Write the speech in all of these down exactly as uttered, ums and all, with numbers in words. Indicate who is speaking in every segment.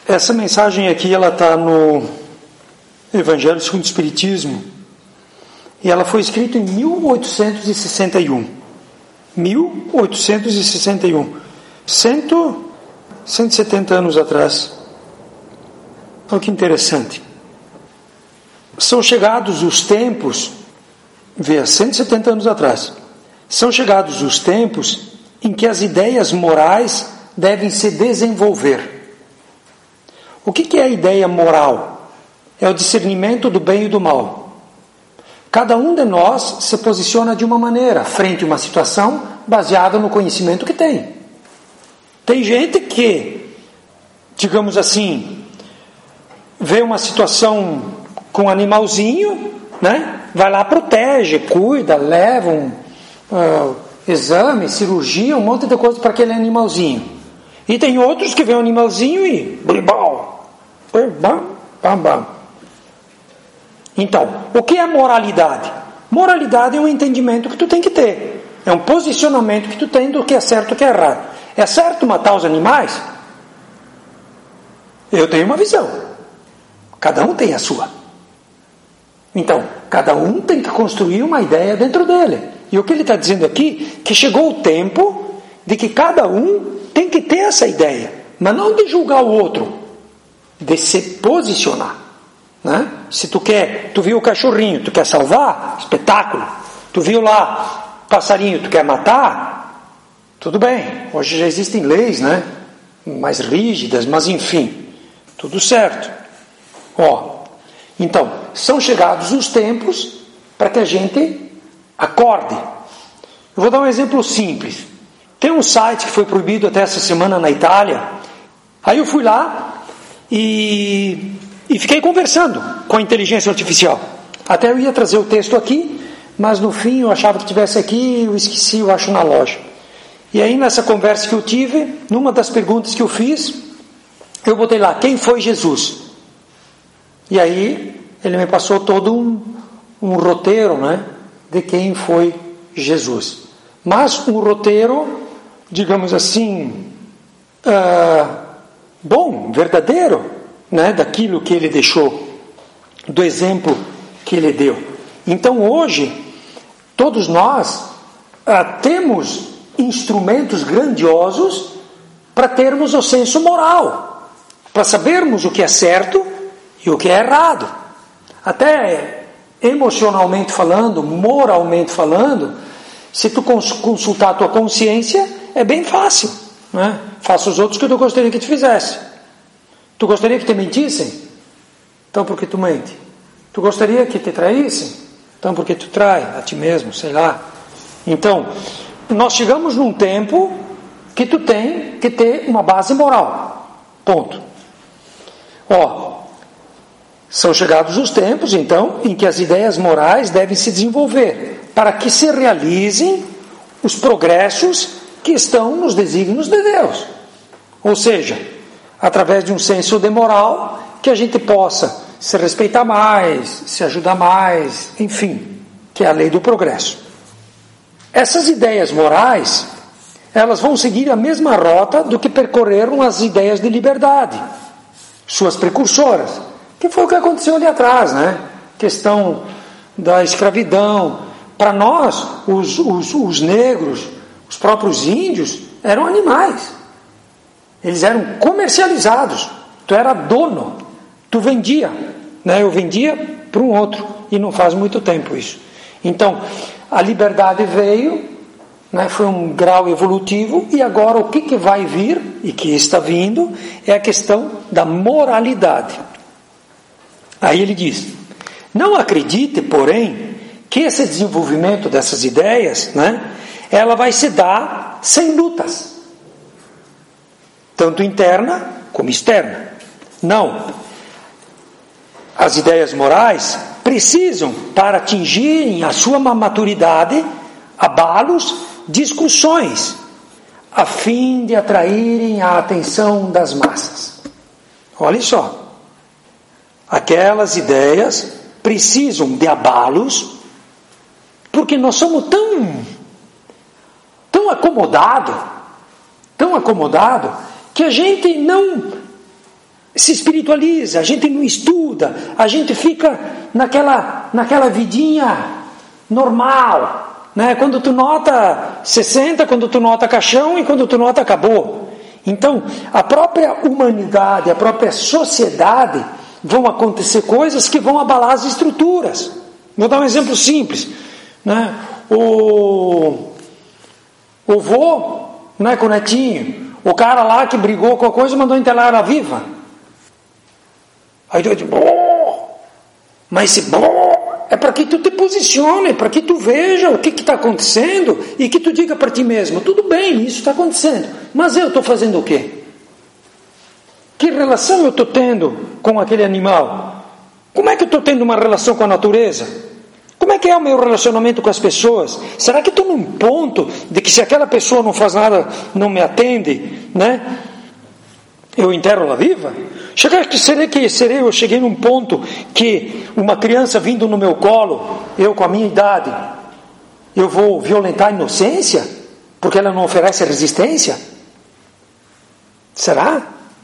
Speaker 1: Essa mensagem aqui, ela está no Evangelho segundo o Espiritismo, e ela foi escrita em mil oitocentos e sessenta e um. mil oitocentos e sessenta e um. Cento, cento e setenta anos atrás. Olha que interessante. São chegados os tempos, vê, cento e setenta anos atrás, são chegados os tempos em que as ideias morais devem se desenvolver. O que é a ideia moral? É o discernimento do bem e do mal. Cada um de nós se posiciona de uma maneira, frente a uma situação, baseada no conhecimento que tem. Tem gente que, digamos assim, vê uma situação com um animalzinho, né? Vai lá, protege, cuida, leva um uh, exame, cirurgia, um monte de coisa para aquele animalzinho. E tem outros que vê um animalzinho e... bam, bam, bam. Então, o que é moralidade? Moralidade é um entendimento que tu tem que ter. É um posicionamento que tu tem do que é certo e o que é errado. É certo matar os animais? Eu tenho uma visão. Cada um tem a sua. Então, cada um tem que construir uma ideia dentro dele. E o que ele está dizendo aqui, que chegou o tempo de que cada um tem que ter essa ideia. Mas não de julgar o outro, de se posicionar. Né? Se tu quer, tu viu o cachorrinho, tu quer salvar, espetáculo. Tu viu lá passarinho, tu quer matar, tudo bem. Hoje já existem leis, né? Mais rígidas, mas enfim, tudo certo. Ó, então, são chegados os tempos para que a gente acorde. Eu vou dar um exemplo simples. Tem um site que foi proibido até essa semana na Itália. Aí eu fui lá e, e fiquei conversando com a inteligência artificial. Até eu ia trazer o texto aqui, mas no fim eu achava que tivesse aqui, eu esqueci, eu acho na loja. E aí nessa conversa que eu tive, numa das perguntas que eu fiz, eu botei lá, quem foi Jesus? E aí ele me passou todo um, um roteiro, né, de quem foi Jesus. Mas um roteiro, digamos assim, uh, bom, verdadeiro, né, daquilo que ele deixou, do exemplo que ele deu. Então hoje, todos nós uh, temos instrumentos grandiosos para termos o senso moral, para sabermos o que é certo e o que é errado. Até emocionalmente falando, moralmente falando, se tu consultar a tua consciência, é bem fácil, né? Faça os outros que tu gostaria que tu fizesse. Tu gostaria que te mentissem? Então por que tu mente? Tu gostaria que te traíssem? Então por que tu trai a ti mesmo, sei lá. Então, nós chegamos num tempo que tu tem que ter uma base moral. Ponto. Ó, são chegados os tempos, então, em que as ideias morais devem se desenvolver para que se realizem os progressos que estão nos desígnios de Deus. Ou seja, através de um senso de moral, que a gente possa se respeitar mais, se ajudar mais, enfim, que é a lei do progresso. Essas ideias morais, elas vão seguir a mesma rota do que percorreram as ideias de liberdade, suas precursoras, que foi o que aconteceu ali atrás, né? Questão da escravidão. Para nós, os, os, os negros, os próprios índios, eram animais. Eles eram comercializados. Tu era dono. Tu vendia. Né? Eu vendia para um outro. E não faz muito tempo isso. Então, a liberdade veio, né? Foi um grau evolutivo. E agora o que, que vai vir, e que está vindo, é a questão da moralidade. Aí ele diz, não acredite, porém, que esse desenvolvimento dessas ideias, né, ela vai se dar sem lutas, tanto interna como externa. Não. As ideias morais precisam, para atingirem a sua maturidade, abalos, discussões, a fim de atraírem a atenção das massas. Olha só. Aquelas ideias precisam de abalos, porque nós somos tão, tão acomodados, tão acomodados, que a gente não, se espiritualiza, a gente não estuda, a gente fica naquela, naquela vidinha normal, né? Quando tu nota sessenta, quando tu nota caixão e quando tu nota acabou. Então, a própria humanidade, a própria sociedade, vão acontecer coisas que vão abalar as estruturas. Vou dar um exemplo simples, né? O, o vô, né, com o netinho, o cara lá que brigou com a coisa mandou enterrar ela viva. Aí tu diz, mas esse é para que tu te posicione, para que tu veja o que está acontecendo e que tu diga para ti mesmo, tudo bem, isso está acontecendo, mas eu estou fazendo o quê? Que relação eu estou tendo com aquele animal? Como é que eu estou tendo uma relação com a natureza? Como é que é o meu relacionamento com as pessoas? Será que estou num ponto de que se aquela pessoa não faz nada, não me atende, né? Eu enterro ela viva? Será que serei que serei, eu cheguei num ponto que uma criança vindo no meu colo, eu com a minha idade, eu vou violentar a inocência? Porque ela não oferece resistência? Será?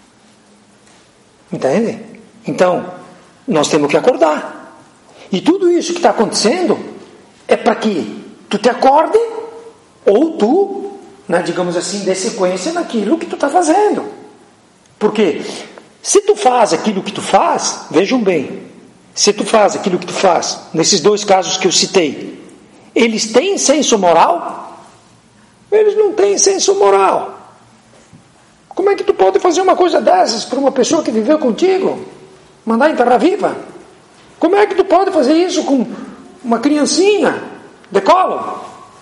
Speaker 1: Entende? Então, nós temos que acordar. E tudo isso que está acontecendo é para que tu te acorde ou tu, né, digamos assim, dê sequência naquilo que tu está fazendo. Porque se tu faz aquilo que tu faz, vejam bem, se tu faz aquilo que tu faz, nesses dois casos que eu citei, eles têm senso moral? Eles não têm senso moral. Como é que tu pode fazer uma coisa dessas para uma pessoa que viveu contigo? Mandar enterrar viva? Como é que tu pode fazer isso com uma criancinha de colo?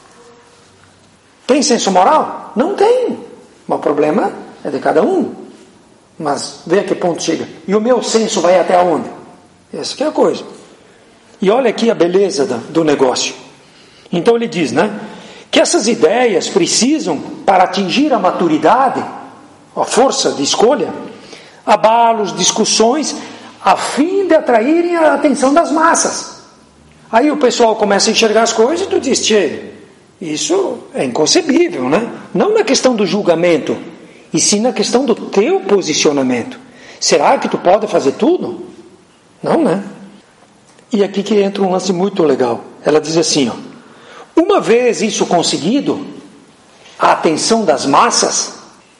Speaker 1: Tem senso moral? Não tem. Mas o problema é de cada um. Mas vê a que ponto chega. E o meu senso vai até onde? Essa que é a coisa. E olha aqui a beleza do, do negócio. Então ele diz, né, que essas ideias precisam, para atingir a maturidade, a força de escolha, abalos, discussões, a fim de atraírem a atenção das massas. Aí o pessoal começa a enxergar as coisas e tu diz, tchê, isso é inconcebível, né? Não na questão do julgamento, e sim na questão do teu posicionamento. Será que tu pode fazer tudo? Não, né? E aqui que entra um lance muito legal. Ela diz assim, ó, uma vez isso conseguido, a atenção das massas,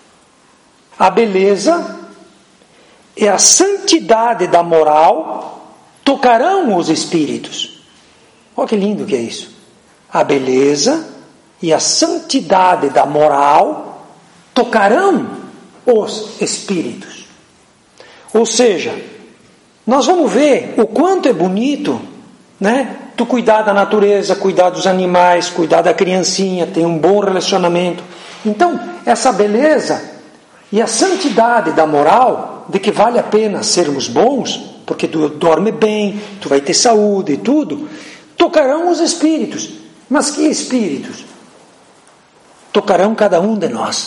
Speaker 1: a beleza e a santidade da moral tocarão os espíritos. Olha que lindo que é isso. A beleza e a santidade da moral tocarão os espíritos. Ou seja, nós vamos ver o quanto é bonito, né? Tu cuidar da natureza, cuidar dos animais, cuidar da criancinha, ter um bom relacionamento. Então, essa beleza e a santidade da moral, de que vale a pena sermos bons, porque tu dorme bem, tu vai ter saúde e tudo, tocarão os espíritos. Mas que espíritos? Tocarão cada um de nós.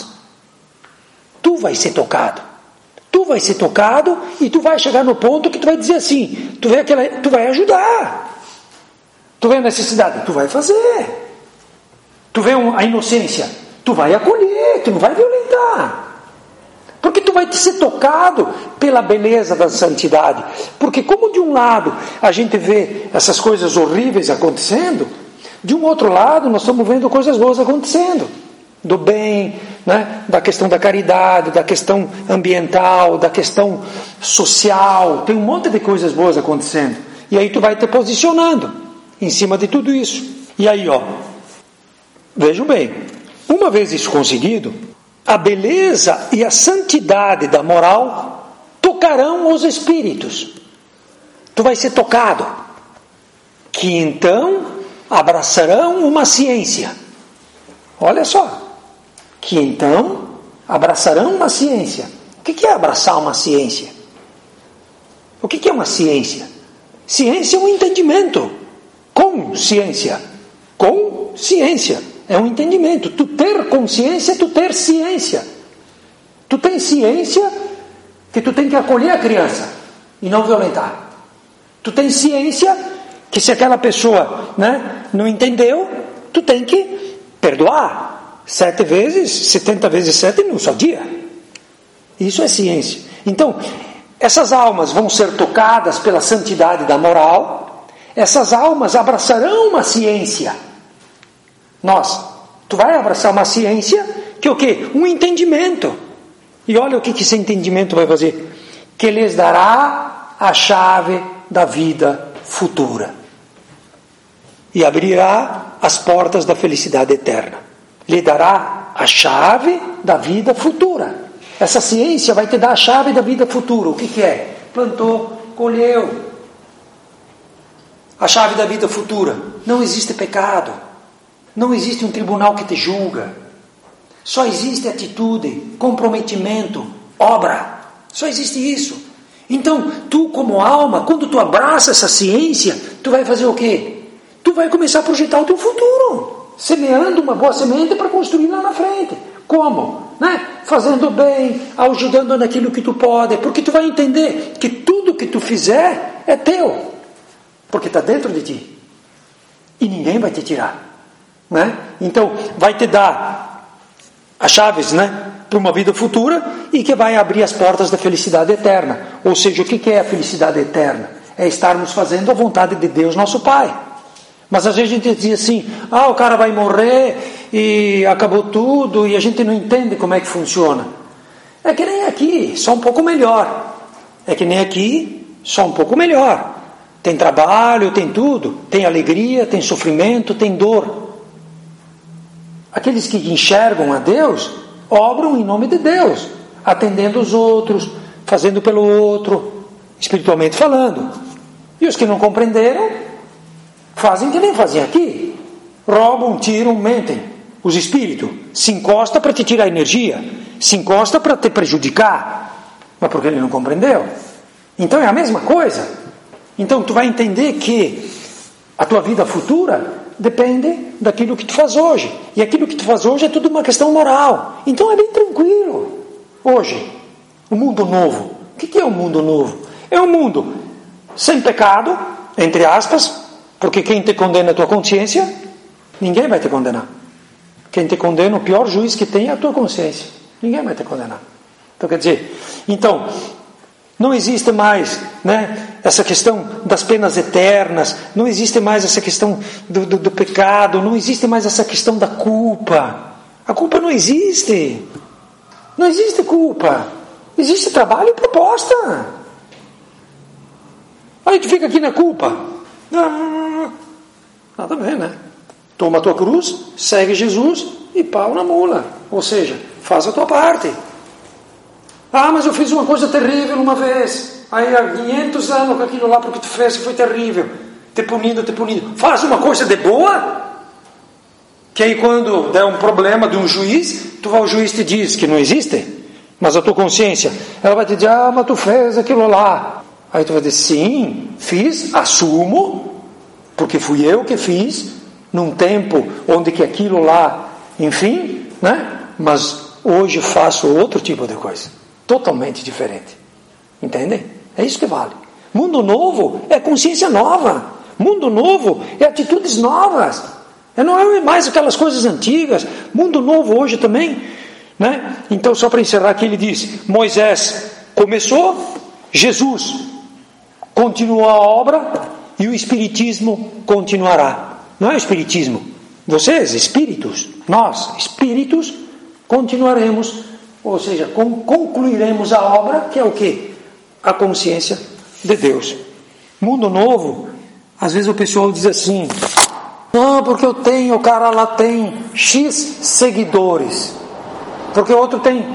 Speaker 1: Tu vai ser tocado. Tu vai ser tocado e tu vai chegar no ponto que tu vai dizer assim, tu vê aquela, tu vai ajudar. Tu vê a necessidade, tu vai fazer. Tu vê a inocência, tu vai acolher, tu não vai violentar. Porque tu vai ser tocado pela beleza da santidade. Porque como de um lado a gente vê essas coisas horríveis acontecendo, de um outro lado nós estamos vendo coisas boas acontecendo. Do bem, né? Da questão da caridade, da questão ambiental, da questão social. Tem um monte de coisas boas acontecendo. E aí tu vai te posicionando em cima de tudo isso. E aí, ó, vejam bem, uma vez isso conseguido, a beleza e a santidade da moral tocarão os espíritos. Tu vai ser tocado. Que então abraçarão uma ciência. Olha só. Que então abraçarão uma ciência. O que é abraçar uma ciência? O que é uma ciência? Ciência é um entendimento. Consciência. Consciência. É um entendimento. Tu ter consciência é tu ter ciência. Tu tens ciência que tu tem que acolher a criança e não violentar. Tu tens ciência que se aquela pessoa, né, não entendeu, tu tem que perdoar. Sete vezes, setenta vezes sete num só dia. Isso é ciência. Então, essas almas vão ser tocadas pela santidade da moral, essas almas abraçarão uma ciência. Nós, tu vai abraçar uma ciência que é o quê? Um entendimento. E olha o que esse entendimento vai fazer. Que lhes dará a chave da vida futura. E abrirá as portas da felicidade eterna. Lhe dará a chave da vida futura. Essa ciência vai te dar a chave da vida futura. O que, que é? Plantou, colheu. A chave da vida futura. Não existe pecado. Não existe um tribunal que te julga. Só existe atitude, comprometimento, obra. Só existe isso. Então, tu como alma, quando tu abraça essa ciência, tu vai fazer o quê? Tu vai começar a projetar o teu futuro. Semeando uma boa semente para construir lá na frente. Como? Né? Fazendo bem, ajudando naquilo que tu pode, porque tu vai entender que tudo que tu fizer é teu, porque está dentro de ti, e ninguém vai te tirar, né? Então vai te dar as chaves, né, para uma vida futura, e que vai abrir as portas da felicidade eterna. Ou seja, o que é a felicidade eterna? É estarmos fazendo a vontade de Deus nosso Pai. Mas às vezes a gente diz assim, ah, o cara vai morrer e acabou tudo, e a gente não entende como é que funciona. É que nem aqui, só um pouco melhor. É que nem aqui, só um pouco melhor. Tem trabalho, tem tudo, tem alegria, tem sofrimento, tem dor. Aqueles que enxergam a Deus, obram em nome de Deus, atendendo os outros, fazendo pelo outro, espiritualmente falando. E os que não compreenderam, fazem que nem fazem aqui. Roubam, tiram, mentem. Os espíritos se encostam para te tirar energia, se encostam para te prejudicar, mas porque ele não compreendeu. Então é a mesma coisa. Então tu vai entender que a tua vida futura depende daquilo que tu faz hoje, e aquilo que tu faz hoje é tudo uma questão moral. Então é bem tranquilo. Hoje, o mundo novo. O que é o mundo novo? É um mundo sem pecado, entre aspas, porque quem te condena é a tua consciência. Ninguém vai te condenar. Quem te condena, o pior juiz que tem é a tua consciência. Ninguém vai te condenar. Então quer dizer, então não existe mais, né, essa questão das penas eternas, não existe mais essa questão do, do, do pecado, não existe mais essa questão da culpa. A culpa não existe. Não existe culpa. Existe trabalho e proposta. Aí tu fica aqui na culpa. Ah, nada a ver, né? Toma a tua cruz, segue Jesus e pau na mula. Ou seja, faz a tua parte. Ah, mas eu fiz uma coisa terrível uma vez. Aí há quinhentos anos com aquilo lá porque tu fez foi terrível. Te punindo, te punindo. Faz uma coisa de boa, que aí quando der um problema de um juiz, tu vai, o juiz te diz que não existe, mas a tua consciência, ela vai te dizer, ah, mas tu fez aquilo lá. Aí tu vai dizer, sim, fiz, assumo, porque fui eu que fiz, num tempo onde que aquilo lá, enfim, né? Mas hoje faço outro tipo de coisa, totalmente diferente. Entendem? É isso que vale. Mundo novo é consciência nova. Mundo novo é atitudes novas. Não é mais aquelas coisas antigas. Mundo novo hoje também, né? Então, só para encerrar aqui, ele diz, Moisés começou, Jesus continuou a obra e o Espiritismo continuará. Não é o Espiritismo. Vocês, espíritos, nós, espíritos, continuaremos, ou seja, concluiremos a obra, que é o quê? A consciência de Deus. Mundo novo, às vezes o pessoal diz assim, não, porque eu tenho, o cara lá tem X seguidores, porque o outro tem.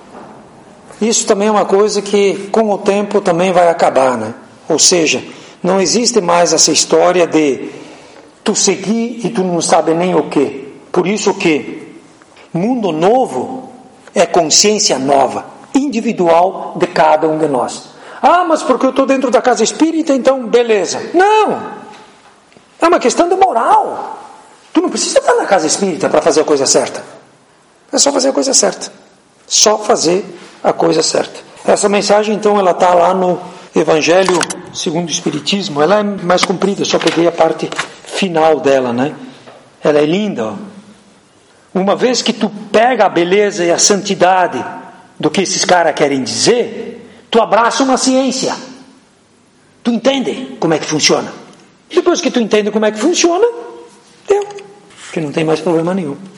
Speaker 1: Isso também é uma coisa que com o tempo também vai acabar, né? Ou seja, não existe mais essa história de tu seguir e tu não sabe nem o que. Por isso que mundo novo é consciência nova, individual de cada um de nós. Ah, mas porque eu estou dentro da casa espírita, então beleza. Não! É uma questão de moral. Tu não precisa estar na casa espírita para fazer a coisa certa. É só fazer a coisa certa. Só fazer a coisa certa. Essa mensagem, então, ela está lá no Evangelho segundo o Espiritismo. Ela é mais comprida, só peguei a parte final dela, né? Ela é linda, ó. Uma vez que tu pega a beleza e a santidade do que esses caras querem dizer, Tu abraça uma ciência. Tu entende como é que funciona. Depois que tu entende como é que funciona, deu. Que não tem mais problema nenhum.